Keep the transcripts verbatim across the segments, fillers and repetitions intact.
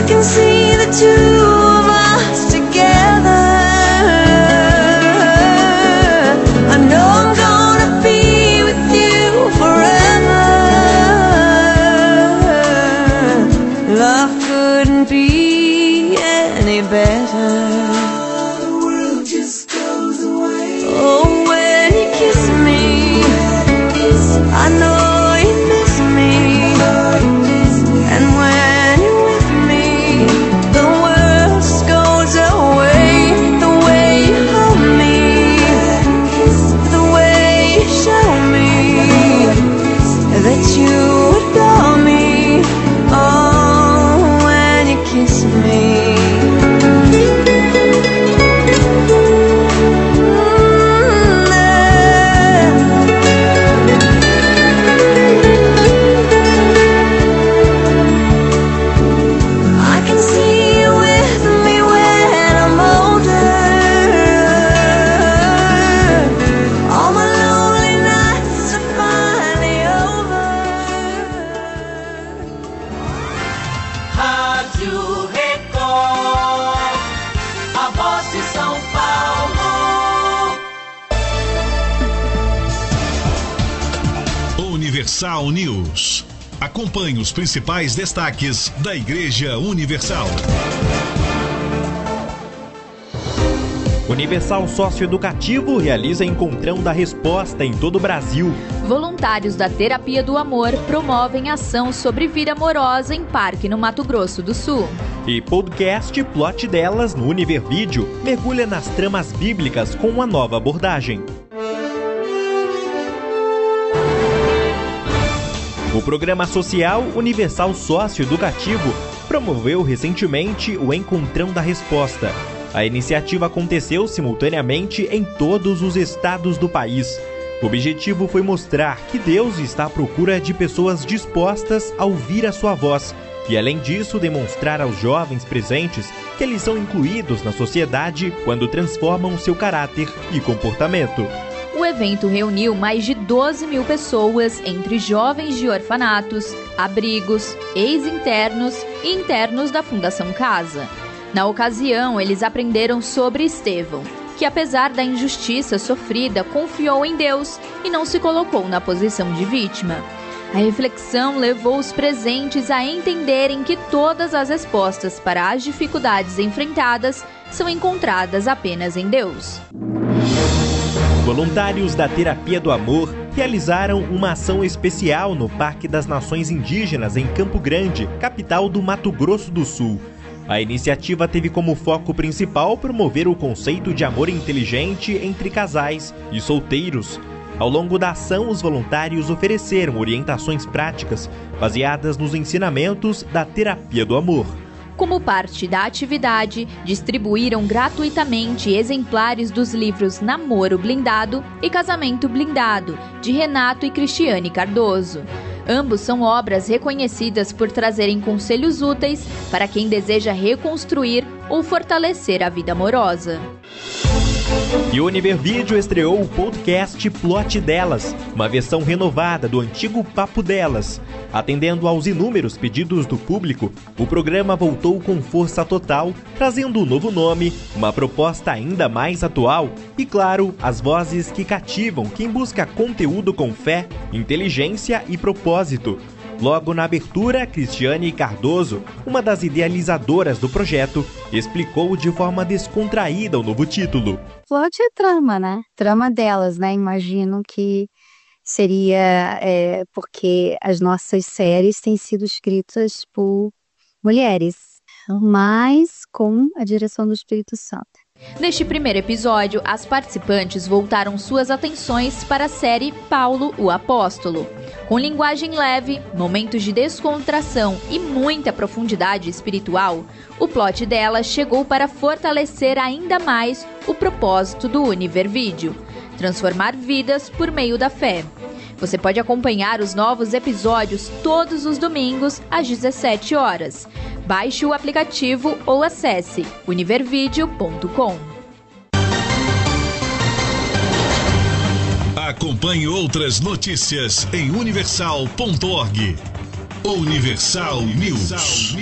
I can see the two of us together. I know I'm gonna be with you forever. Love couldn't be any better. The world just goes away. Oh, when you kiss me, I know you miss me. And when you're with me, the world just goes away. The way you hold me, the way you show me that you adore me. Oh, when you kiss me. Universal News. Acompanhe os principais destaques da Igreja Universal. Universal Socioeducativo realiza Encontrão da Resposta em todo o Brasil. Voluntários da Terapia do Amor promovem ação sobre vida amorosa em parque no Mato Grosso do Sul. E podcast Plot Delas no Univervídeo mergulha nas tramas bíblicas com uma nova abordagem. O programa social Universal Socioeducativo promoveu recentemente o Encontrão da Resposta. A iniciativa aconteceu simultaneamente em todos os estados do país. O objetivo foi mostrar que Deus está à procura de pessoas dispostas a ouvir a sua voz e, além disso, demonstrar aos jovens presentes que eles são incluídos na sociedade quando transformam seu caráter e comportamento. O evento reuniu mais de doze mil pessoas, entre jovens de orfanatos, abrigos, ex-internos e internos da Fundação Casa. Na ocasião, eles aprenderam sobre Estevão, que apesar da injustiça sofrida, confiou em Deus e não se colocou na posição de vítima. A reflexão levou os presentes a entenderem que todas as respostas para as dificuldades enfrentadas são encontradas apenas em Deus. Voluntários da Terapia do Amor realizaram uma ação especial no Parque das Nações Indígenas em Campo Grande, capital do Mato Grosso do Sul. A iniciativa teve como foco principal promover o conceito de amor inteligente entre casais e solteiros. Ao longo da ação, os voluntários ofereceram orientações práticas baseadas nos ensinamentos da Terapia do Amor. Como parte da atividade, distribuíram gratuitamente exemplares dos livros Namoro Blindado e Casamento Blindado, de Renato e Cristiane Cardoso. Ambos são obras reconhecidas por trazerem conselhos úteis para quem deseja reconstruir ou fortalecer a vida amorosa. E o Univervídeo estreou o podcast Plot Delas, uma versão renovada do antigo Papo Delas. Atendendo aos inúmeros pedidos do público, o programa voltou com força total, trazendo um novo nome, uma proposta ainda mais atual e, claro, as vozes que cativam quem busca conteúdo com fé, inteligência e propósito. Logo na abertura, Cristiane Cardoso, uma das idealizadoras do projeto, explicou de forma descontraída o novo título. Plot é trama, né? Trama delas, né? Imagino que seria é, porque as nossas séries têm sido escritas por mulheres, mas com a direção do Espírito Santo. Neste primeiro episódio, as participantes voltaram suas atenções para a série Paulo, o Apóstolo. Com linguagem leve, momentos de descontração e muita profundidade espiritual, o plot dela chegou para fortalecer ainda mais o propósito do Univervídeo: transformar vidas por meio da fé. Você pode acompanhar os novos episódios todos os domingos às dezessete horas. Baixe o aplicativo ou acesse univervideo ponto com. Acompanhe outras notícias em universal ponto org. Universal News.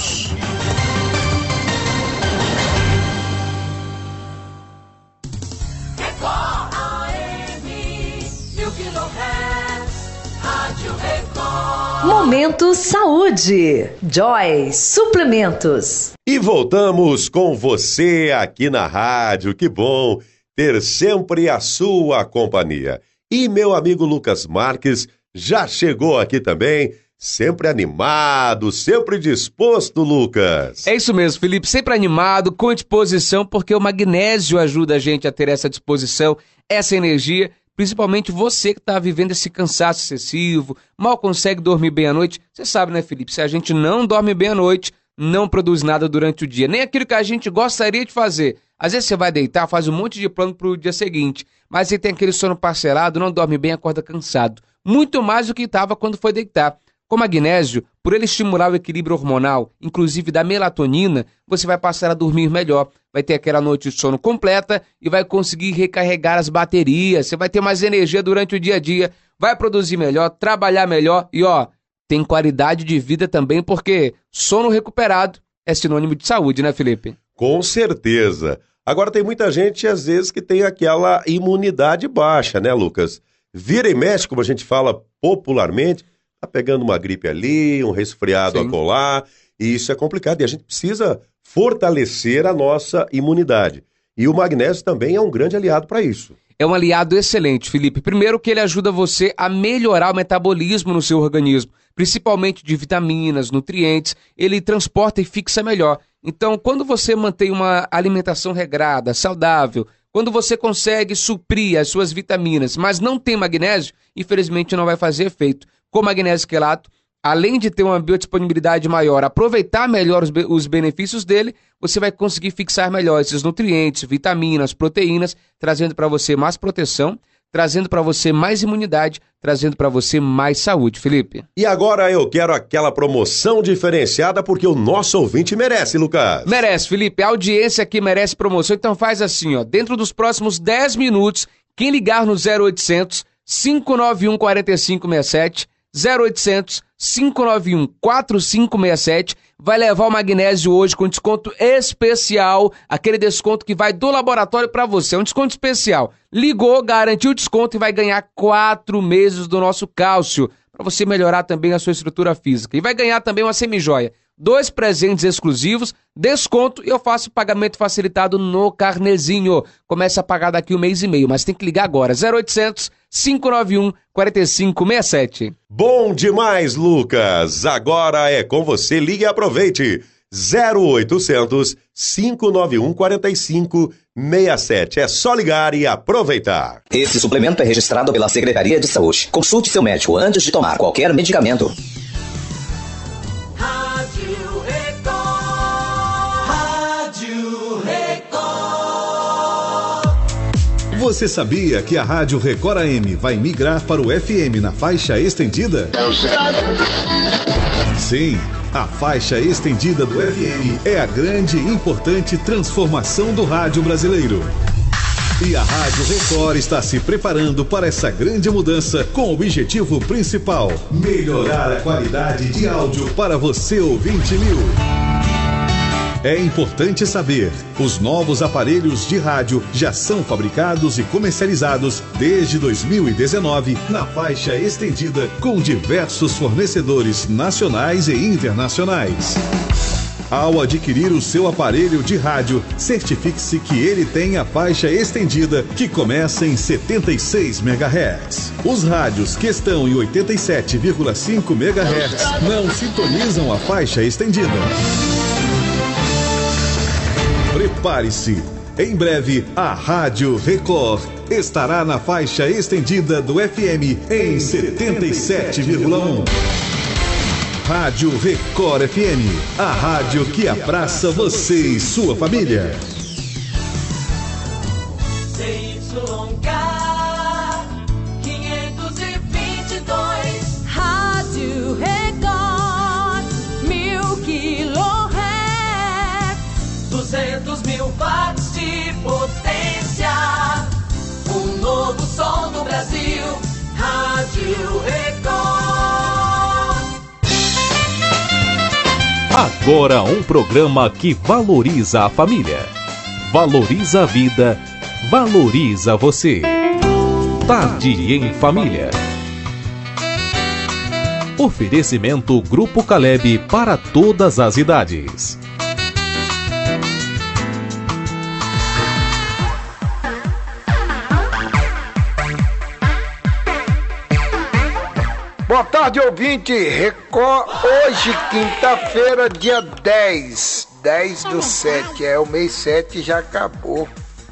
Momento Saúde. Joy Suplementos. E voltamos com você aqui na rádio. Que bom ter sempre a sua companhia. E meu amigo Lucas Marques já chegou aqui também, sempre animado, sempre disposto, Lucas. É isso mesmo, Felipe, sempre animado, com disposição, porque o magnésio ajuda a gente a ter essa disposição, essa energia. Principalmente você que está vivendo esse cansaço excessivo, mal consegue dormir bem à noite. Você sabe, né, Felipe? Se a gente não dorme bem à noite, não produz nada durante o dia. Nem aquilo que a gente gostaria de fazer. Às vezes você vai deitar, faz um monte de plano para o dia seguinte, mas você tem aquele sono parcelado, não dorme bem, acorda cansado. Muito mais do que estava quando foi deitar. Com magnésio, por ele estimular o equilíbrio hormonal, inclusive da melatonina, você vai passar a dormir melhor. Vai ter aquela noite de sono completa e vai conseguir recarregar as baterias. Você vai ter mais energia durante o dia a dia, vai produzir melhor, trabalhar melhor e, ó, tem qualidade de vida também, porque sono recuperado é sinônimo de saúde, né, Felipe? Com certeza. Agora tem muita gente, às vezes, que tem aquela imunidade baixa, né, Lucas? Vira e mexe, como a gente fala popularmente, tá pegando uma gripe ali, um resfriado Sim. acolá, e isso é complicado. E a gente precisa fortalecer a nossa imunidade. E o magnésio também é um grande aliado para isso. É um aliado excelente, Felipe. Primeiro que ele ajuda você a melhorar o metabolismo no seu organismo, principalmente de vitaminas, nutrientes, ele transporta e fixa melhor. Então, quando você mantém uma alimentação regrada, saudável, quando você consegue suprir as suas vitaminas, mas não tem magnésio, infelizmente não vai fazer efeito. Com magnésio quelato, além de ter uma biodisponibilidade maior, aproveitar melhor os, be- os benefícios dele, você vai conseguir fixar melhor esses nutrientes, vitaminas, proteínas, trazendo para você mais proteção, trazendo para você mais imunidade, trazendo para você mais saúde, Felipe. E agora eu quero aquela promoção diferenciada porque o nosso ouvinte merece, Lucas. Merece, Felipe. A audiência aqui merece promoção, então faz assim, ó, dentro dos próximos dez minutos, quem ligar no zero oitocentos, cinco nove um, quatro cinco seis sete, zero oitocentos, cinco nove um, quatro cinco seis sete, vai levar o magnésio hoje com desconto especial, aquele desconto que vai do laboratório para você, é um desconto especial. Ligou, garantiu o desconto e vai ganhar quatro meses do nosso cálcio, para você melhorar também a sua estrutura física. E vai ganhar também uma semijoia, dois presentes exclusivos, desconto e eu faço pagamento facilitado no carnezinho. Começa a pagar daqui um mês e meio, mas tem que ligar agora, zero oitocentos, cinco nove um, quatro cinco seis sete. Bom demais, Lucas. Agora é com você, ligue e aproveite. zero oitocentos, cinco nove um, quatro cinco seis sete. É só ligar e aproveitar. Esse suplemento é registrado pela Secretaria de Saúde. Consulte seu médico antes de tomar qualquer medicamento. Rádio Record. Rádio Record. Você sabia que a Rádio Record A M vai migrar para o F M na faixa estendida? Sim, a faixa estendida do F M é a grande e importante transformação do rádio brasileiro. E a Rádio Record está se preparando para essa grande mudança com o objetivo principal: melhorar a qualidade de áudio para você, ouvinte mil. É importante saber, os novos aparelhos de rádio já são fabricados e comercializados desde dois mil e dezenove na faixa estendida com diversos fornecedores nacionais e internacionais. Ao adquirir o seu aparelho de rádio, certifique-se que ele tem a faixa estendida que começa em setenta e seis megahertz. Os rádios que estão em oitenta e sete vírgula cinco megahertz não sintonizam a faixa estendida. Prepare-se! Em breve, a Rádio Record estará na faixa estendida do F M em setenta e sete vírgula um. Rádio Record F M, a rádio que abraça você e sua família. C Y K quinhentos e vinte e dois. Rádio Record, mil quilohertz, duzentos mil watts de potência. Um novo som do Brasil. Rádio Record. Agora um programa que valoriza a família, valoriza a vida, valoriza você. Tarde em Família. Oferecimento Grupo Caleb para todas as idades. Boa tarde, ouvinte. Record, hoje, quinta-feira, dia dez. dez do sete. É, o mês sete já acabou.